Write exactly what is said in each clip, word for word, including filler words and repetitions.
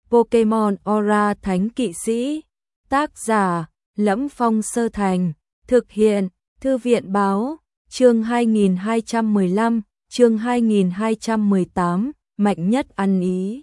Pokemon Aura Thánh Kỵ Sĩ. Tác giả: Lẫm Phong Sơ Thành. Thực hiện: Thư viện báo. Chương hai nghìn hai trăm mười lăm, chương hai nghìn hai trăm mười tám, mạnh nhất ăn ý.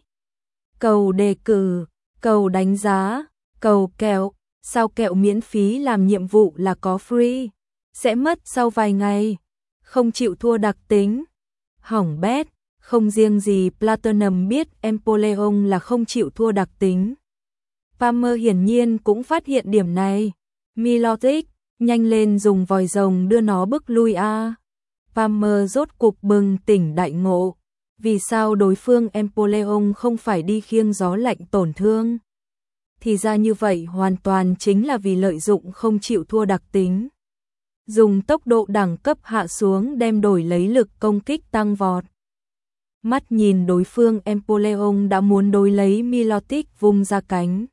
Cầu đề cử, cầu đánh giá, cầu kẹo. Sao kẹo miễn phí làm nhiệm vụ là có free, sẽ mất sau vài ngày. Không chịu thua đặc tính. Hỏng bét, không riêng gì Platinum biết Empoleon là không chịu thua đặc tính. Palmer hiển nhiên cũng phát hiện điểm này. Milotic, nhanh lên dùng vòi rồng đưa nó bức lui a. Palmer rốt cục bừng tỉnh đại ngộ. Vì sao đối phương Empoleon không phải đi khiêng gió lạnh tổn thương? Thì ra như vậy hoàn toàn chính là vì lợi dụng không chịu thua đặc tính. Dùng tốc độ đẳng cấp hạ xuống đem đổi lấy lực công kích tăng vọt. Mắt nhìn đối phương Empoleon đã muốn đối lấy Milotic vung ra cánh.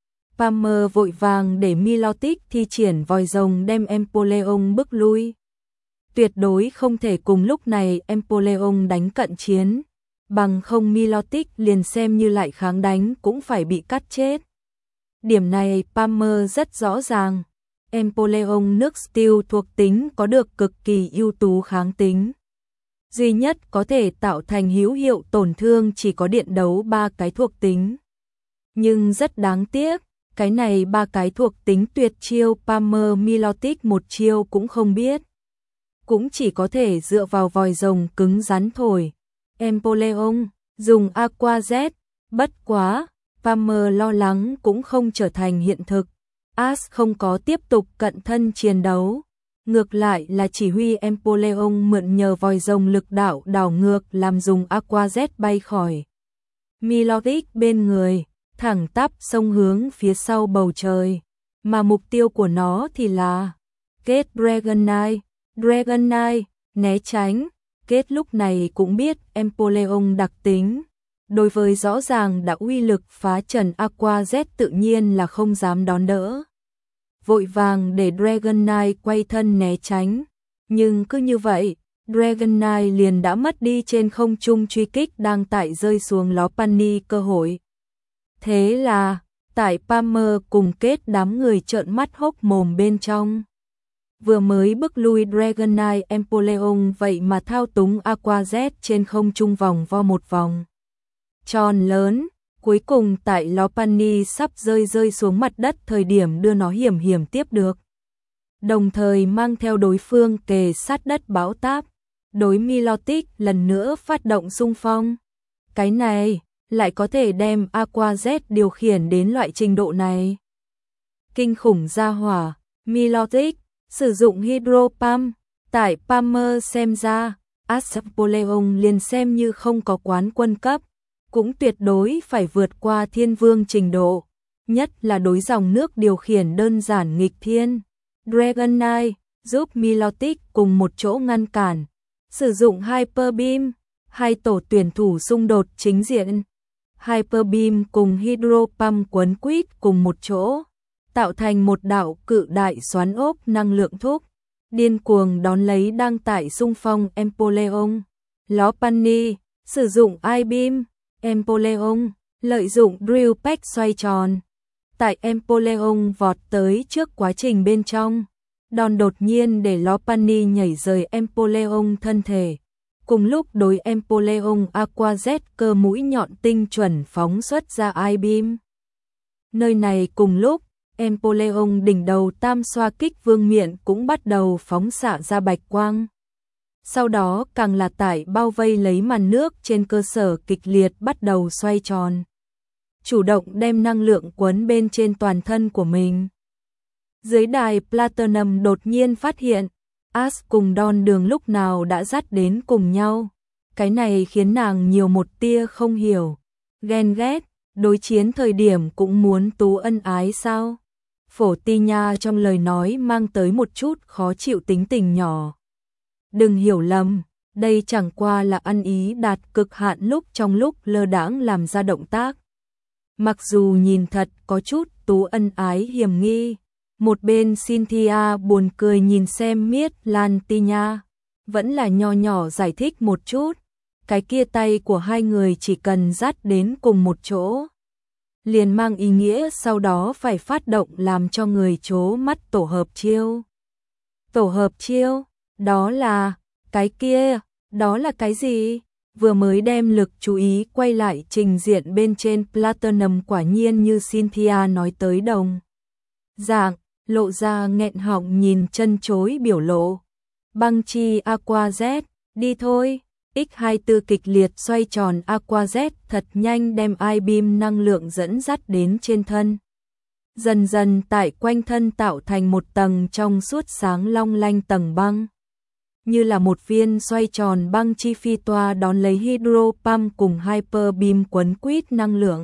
Palmer vội vàng để Milotic thi triển vòi rồng đem Empoleon bức lui. Tuyệt đối không thể cùng lúc này Empoleon đánh cận chiến, bằng không Milotic liền xem như lại kháng đánh cũng phải bị cắt chết. Điểm này Palmer rất rõ ràng. Empoleon nước Steel thuộc tính có được cực kỳ ưu tú kháng tính. Duy nhất có thể tạo thành hữu hiệu tổn thương chỉ có điện đấu ba cái thuộc tính. Nhưng rất đáng tiếc, cái này ba cái thuộc tính tuyệt chiêu Palmer Milotic một chiêu cũng không biết. Cũng chỉ có thể dựa vào vòi rồng cứng rắn thổi. Empoleon dùng Aqua Z, bất quá, Palmer lo lắng cũng không trở thành hiện thực. Ash không có tiếp tục cận thân chiến đấu, ngược lại là chỉ huy Empoleon mượn nhờ vòi rồng lực đạo đảo ngược làm dùng Aqua Z bay khỏi Milotic bên người, thẳng tắp xông hướng phía sau bầu trời, mà mục tiêu của nó thì là kết Dragonite. Dragonite, né tránh. Kết lúc này cũng biết Empoleon đặc tính. Đối với rõ ràng đã uy lực phá trần Aqua Z tự nhiên là không dám đón đỡ. Vội vàng để Dragonite quay thân né tránh. Nhưng cứ như vậy, Dragonite liền đã mất đi trên không trung truy kích đang tại rơi xuống Lopunny cơ hội. Thế là, tại Palmer cùng kết đám người trợn mắt hốc mồm bên trong. Vừa mới bước lui Dragonite Empoleon vậy mà thao túng Aqua Z trên không trung vòng vo một vòng tròn lớn, cuối cùng tại Lopunny sắp rơi rơi xuống mặt đất thời điểm đưa nó hiểm hiểm tiếp được. Đồng thời mang theo đối phương kề sát đất bão táp, đối Milotic lần nữa phát động xung phong. Cái này lại có thể đem Aqua Z điều khiển đến loại trình độ này. Kinh khủng gia hỏa, Milotic sử dụng Hydro Pump, tại Palmer xem ra, Empoleon liền xem như không có quán quân cấp, cũng tuyệt đối phải vượt qua thiên vương trình độ, nhất là đối dòng nước điều khiển đơn giản nghịch thiên. Dragonite giúp Milotic cùng một chỗ ngăn cản, sử dụng Hyper Beam, hai tổ tuyển thủ xung đột chính diện. Hyper Beam cùng Hydro Pump quấn quýt cùng một chỗ, tạo thành một đạo cự đại xoắn ốc năng lượng thúc, điên cuồng đón lấy đang tại xung phong Empoleon. Lopunny sử dụng I-Beam, Empoleon lợi dụng Drill Peck xoay tròn. Tại Empoleon vọt tới trước quá trình bên trong, đòn đột nhiên để Lopunny nhảy rời Empoleon thân thể. Cùng lúc đối Empoleon Aqua Z cơ mũi nhọn tinh chuẩn phóng xuất ra I-Beam. Nơi này cùng lúc, Empoleon đỉnh đầu tam xoa kích vương miện cũng bắt đầu phóng xạ ra bạch quang. Sau đó càng là tải bao vây lấy màn nước trên cơ sở kịch liệt bắt đầu xoay tròn. Chủ động đem năng lượng quấn bên trên toàn thân của mình. Dưới đài Platinum đột nhiên phát hiện, Ash cùng Dawn đường lúc nào đã dắt đến cùng nhau. Cái này khiến nàng nhiều một tia không hiểu. Ghen ghét, đối chiến thời điểm cũng muốn tú ân ái sao? Phổ Ti Nha trong lời nói mang tới một chút khó chịu tính tình nhỏ. Đừng hiểu lầm, đây chẳng qua là ăn ý đạt cực hạn lúc trong lúc lơ đãng làm ra động tác. Mặc dù nhìn thật có chút tú ân ái hiểm nghi, một bên Cynthia buồn cười nhìn xem Miết Lan Ti Nha, vẫn là nho nhỏ giải thích một chút, cái kia tay của hai người chỉ cần dắt đến cùng một chỗ. liền mang ý nghĩa sau đó phải phát động làm cho người chố mắt tổ hợp chiêu. Tổ hợp chiêu, đó là, cái kia, đó là cái gì? Vừa mới đem lực chú ý quay lại trình diện bên trên Platinum, quả nhiên như Cynthia nói tới đồng dạng, lộ ra nghẹn họng nhìn chân chối biểu lộ. Băng chi Aqua Z, đi thôi. ích hai mươi tư kịch liệt xoay tròn Aqua Z thật nhanh đem I-beam năng lượng dẫn dắt đến trên thân. Dần dần tại quanh thân tạo thành một tầng trong suốt sáng long lanh tầng băng. Như là một viên xoay tròn băng chi phi toa đón lấy hydro pump cùng hyper beam quấn quýt năng lượng.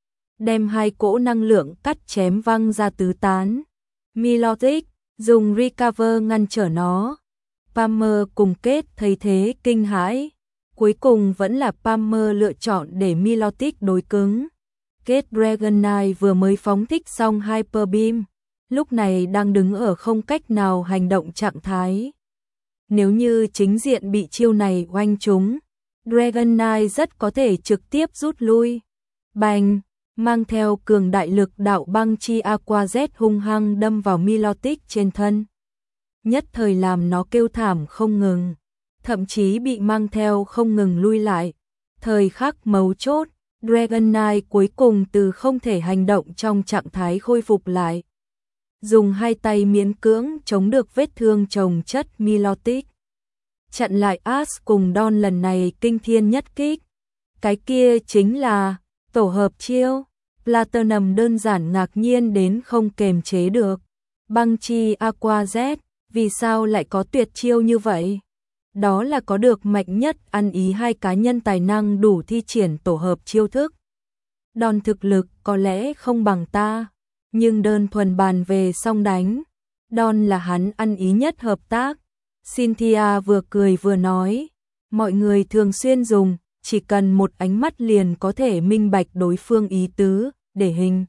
Đem hai cỗ năng lượng cắt chém văng ra tứ tán. Milotic dùng recover ngăn trở nó. Palmer cùng Kết thấy thế kinh hãi. Cuối cùng vẫn là Palmer lựa chọn để Milotic đối cứng. Kết Dragon Knight vừa mới phóng thích xong hyper beam, lúc này đang đứng ở không cách nào hành động trạng thái. Nếu như chính diện bị chiêu này oanh trúng, Dragon Knight rất có thể trực tiếp rút lui. Bành, mang theo cường đại lực đạo băng chi Aqua Z hung hăng đâm vào Milotic trên thân. Nhất thời làm nó kêu thảm không ngừng, thậm chí bị mang theo không ngừng lui lại. Thời khắc mấu chốt, Dragon Knight cuối cùng từ không thể hành động trong trạng thái khôi phục lại. Dùng hai tay miễn cưỡng chống được vết thương chồng chất Milotic. Chặn lại Ash cùng Dawn lần này kinh thiên nhất kích. Cái kia chính là tổ hợp chiêu. Platinum đơn giản ngạc nhiên đến không kềm chế được. Băng chi Aqua Z, vì sao lại có tuyệt chiêu như vậy? Đó là có được mạnh nhất ăn ý hai cá nhân tài năng đủ thi triển tổ hợp chiêu thức. Đòn thực lực có lẽ không bằng ta, nhưng đơn thuần bàn về song đánh, Đòn là hắn ăn ý nhất hợp tác. Cynthia vừa cười vừa nói, mọi người thường xuyên dùng, chỉ cần một ánh mắt liền có thể minh bạch đối phương ý tứ, để hình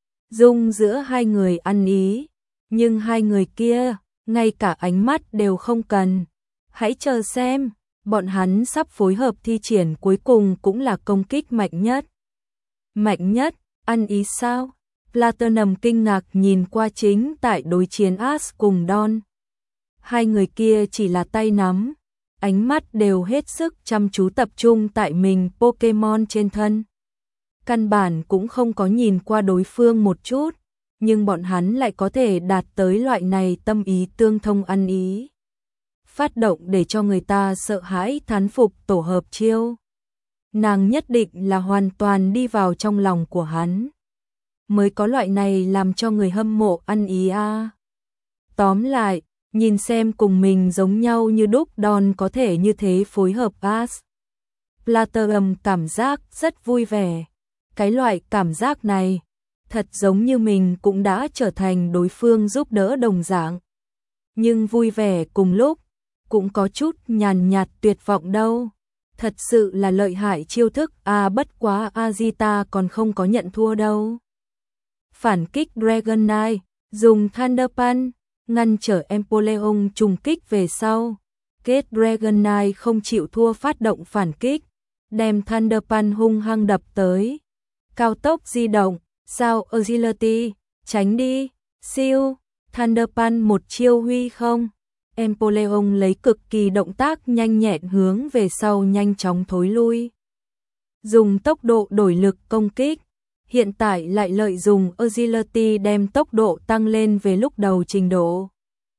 dung giữa hai người ăn ý, nhưng hai người kia, ngay cả ánh mắt đều không cần. Hãy chờ xem, bọn hắn sắp phối hợp thi triển cuối cùng cũng là công kích mạnh nhất. Mạnh nhất, ăn ý sao? Platinum kinh ngạc nhìn qua chính tại đối chiến Ash cùng Dawn. Hai người kia chỉ là tay nắm, ánh mắt đều hết sức chăm chú tập trung tại mình Pokemon trên thân. Căn bản cũng không có nhìn qua đối phương một chút, nhưng bọn hắn lại có thể đạt tới loại này tâm ý tương thông ăn ý. Phát động để cho người ta sợ hãi thán phục tổ hợp chiêu. Nàng nhất định là hoàn toàn đi vào trong lòng của hắn. Mới có loại này làm cho người hâm mộ ăn ý a. À. Tóm lại, nhìn xem cùng mình giống nhau như đúc Dawn có thể như thế phối hợp Ash. Platinum cảm giác rất vui vẻ. Cái loại cảm giác này, thật giống như mình cũng đã trở thành đối phương giúp đỡ đồng dạng. Nhưng vui vẻ cùng lúc, cũng có chút nhàn nhạt tuyệt vọng đâu. Thật sự là lợi hại chiêu thức à, bất quá Azita còn không có nhận thua đâu. Phản kích Dragon Knight, dùng Thunder Punch, ngăn trở Empoleon trùng kích về sau. Kết Dragon Knight không chịu thua phát động phản kích, đem Thunder Punch hung hăng đập tới. Cao tốc di động, sao Agility, tránh đi, siêu, Thunder Punch một chiêu huy không. Empoleon lấy cực kỳ động tác nhanh nhẹn hướng về sau nhanh chóng thối lui. Dùng tốc độ đổi lực công kích, hiện tại lại lợi dụng Agility đem tốc độ tăng lên về lúc đầu trình độ.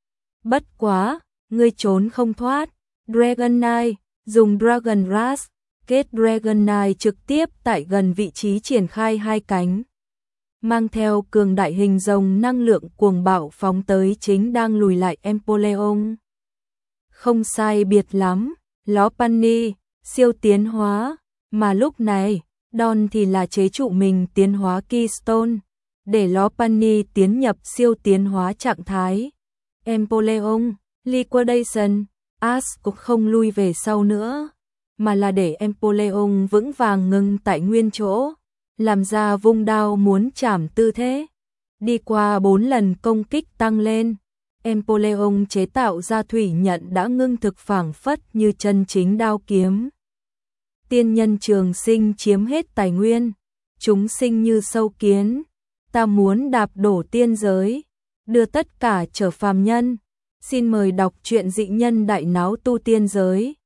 Bất quá, ngươi trốn không thoát. Dragon Knight, dùng Dragon Rush, kết Dragon Knight trực tiếp tại gần vị trí triển khai hai cánh. Mang theo cường đại hình rồng năng lượng cuồng bạo phóng tới chính đang lùi lại Empoleon. Không sai biệt lắm, Lopunny, siêu tiến hóa, mà lúc này, Dawn thì là chế trụ mình tiến hóa Keystone, để Lopunny tiến nhập siêu tiến hóa trạng thái. Empoleon, Liquidation, Ash cũng không lui về sau nữa, mà là để Empoleon vững vàng ngừng tại nguyên chỗ. Làm ra vung đao muốn chảm tư thế. Đi qua bốn lần công kích tăng lên, Empoleon chế tạo ra thủy nhận đã ngưng thực phảng phất như chân chính đao kiếm. Tiên nhân trường sinh chiếm hết tài nguyên, chúng sinh như sâu kiến, ta muốn đạp đổ tiên giới, đưa tất cả trở phàm nhân. Xin mời đọc truyện Dị Nhân Đại Náo Tu Tiên Giới.